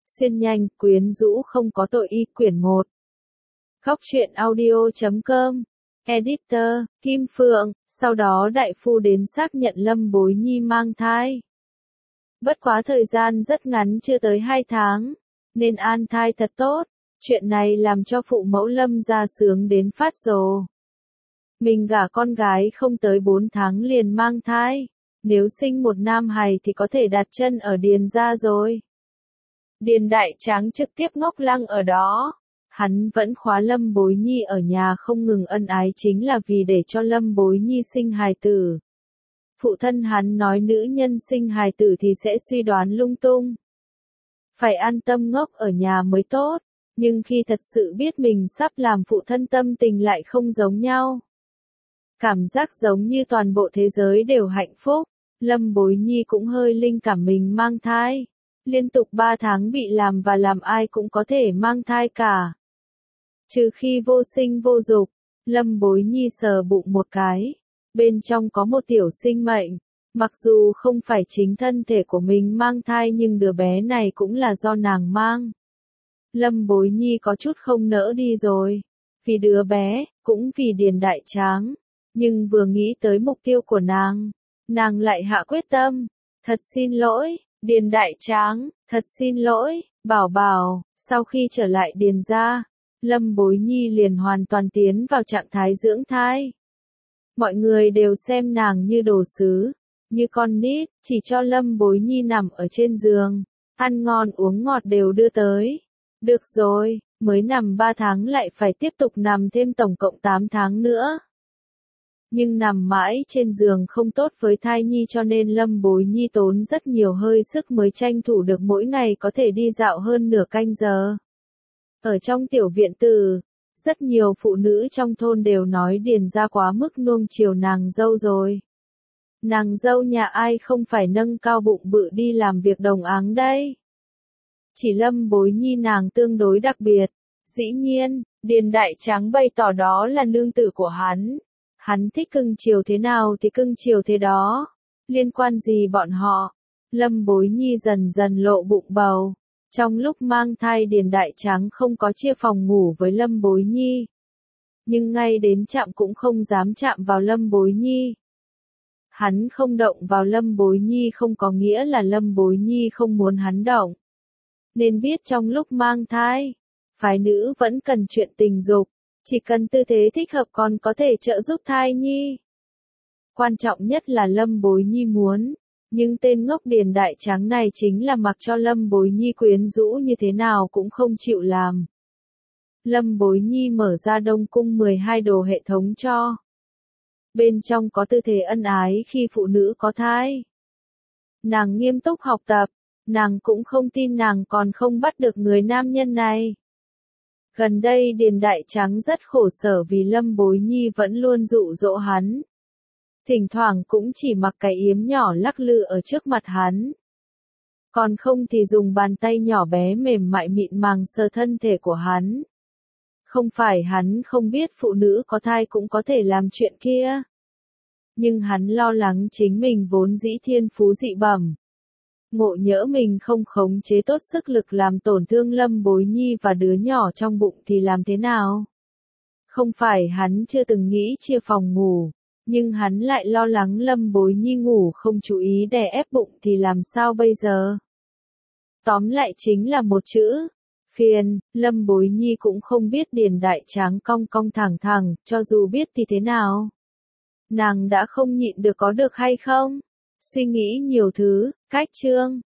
Xuyên nhanh, quyến rũ không có tội y quyển 1. Góc truyện audio.com. Editor, Kim Phượng, sau đó đại phu đến xác nhận Lâm Bối Nhi mang thai. Bất quá thời gian rất ngắn chưa tới 2 tháng, nên an thai thật tốt. Chuyện này làm cho phụ mẫu Lâm gia sướng đến phát rồ. Mình gả con gái không tới 4 tháng liền mang thai. Nếu sinh một nam hài thì có thể đặt chân ở Điền gia rồi. Điền Đại Tráng trực tiếp ngốc lăng ở đó. Hắn vẫn khóa Lâm Bối Nhi ở nhà không ngừng ân ái chính là vì để cho Lâm Bối Nhi sinh hài tử. Phụ thân hắn nói nữ nhân sinh hài tử thì sẽ suy đoán lung tung. Phải an tâm ngốc ở nhà mới tốt, nhưng khi thật sự biết mình sắp làm phụ thân tâm tình lại không giống nhau. Cảm giác giống như toàn bộ thế giới đều hạnh phúc, Lâm Bối Nhi cũng hơi linh cảm mình mang thai. Liên tục 3 tháng bị làm và làm ai cũng có thể mang thai cả. Trừ khi vô sinh vô dục, Lâm Bối Nhi sờ bụng một cái. Bên trong có một tiểu sinh mệnh. Mặc dù không phải chính thân thể của mình mang thai nhưng đứa bé này cũng là do nàng mang. Lâm Bối Nhi có chút không nỡ đi rồi. Vì đứa bé, cũng vì Điền Đại Tráng. Nhưng vừa nghĩ tới mục tiêu của nàng lại hạ quyết tâm. Thật xin lỗi, Điền Đại Tráng, thật xin lỗi, Bảo Bảo. Sau khi trở lại Điền gia, Lâm Bối Nhi liền hoàn toàn tiến vào trạng thái dưỡng thai. Mọi người đều xem nàng như đồ sứ, như con nít, chỉ cho Lâm Bối Nhi nằm ở trên giường, ăn ngon uống ngọt đều đưa tới. Được rồi, mới nằm 3 tháng lại phải tiếp tục nằm thêm tổng cộng 8 tháng nữa. Nhưng nằm mãi trên giường không tốt với thai nhi cho nên Lâm Bối Nhi tốn rất nhiều hơi sức mới tranh thủ được mỗi ngày có thể đi dạo hơn nửa canh giờ. Ở trong tiểu viện tử, rất nhiều phụ nữ trong thôn đều nói Điền gia quá mức nuông chiều nàng dâu rồi. Nàng dâu nhà ai không phải nâng cao bụng bự đi làm việc đồng áng đây. Chỉ Lâm Bối Nhi nàng tương đối đặc biệt. Dĩ nhiên, Điền Đại Tráng bày tỏ đó là nương tử của hắn. Hắn thích cưng chiều thế nào thì cưng chiều thế đó. Liên quan gì bọn họ? Lâm Bối Nhi dần dần lộ bụng bầu. Trong lúc mang thai Điền Đại Tráng không có chia phòng ngủ với Lâm Bối Nhi. Nhưng ngay đến chạm cũng không dám chạm vào Lâm Bối Nhi. Hắn không động vào Lâm Bối Nhi không có nghĩa là Lâm Bối Nhi không muốn hắn động. Nên biết trong lúc mang thai, phái nữ vẫn cần chuyện tình dục. Chỉ cần tư thế thích hợp còn có thể trợ giúp thai nhi. Quan trọng nhất là Lâm Bối Nhi muốn. Nhưng tên ngốc Điền Đại Tráng này chính là mặc cho Lâm Bối Nhi quyến rũ như thế nào cũng không chịu làm. Lâm Bối Nhi mở ra Đông Cung 12 đồ hệ thống cho. Bên trong có tư thế ân ái khi phụ nữ có thai. Nàng nghiêm túc học tập, nàng cũng không tin nàng còn không bắt được người nam nhân này. Gần đây Điền Đại Tráng rất khổ sở vì Lâm Bối Nhi vẫn luôn dụ dỗ hắn. Thỉnh thoảng cũng chỉ mặc cái yếm nhỏ lắc lư ở trước mặt hắn. Còn không thì dùng bàn tay nhỏ bé mềm mại mịn màng sờ thân thể của hắn. Không phải hắn không biết phụ nữ có thai cũng có thể làm chuyện kia. Nhưng hắn lo lắng chính mình vốn dĩ thiên phú dị bẩm. Ngộ nhỡ mình không khống chế tốt sức lực làm tổn thương Lâm Bối Nhi và đứa nhỏ trong bụng thì làm thế nào? Không phải hắn chưa từng nghĩ chia phòng ngủ, nhưng hắn lại lo lắng Lâm Bối Nhi ngủ không chú ý đè ép bụng thì làm sao bây giờ? Tóm lại chính là một chữ, phiền. Lâm Bối Nhi cũng không biết Điền Đại Tráng cong cong thẳng thẳng, cho dù biết thì thế nào? Nàng đã không nhịn được có được hay không? Suy nghĩ nhiều thứ, cách chương.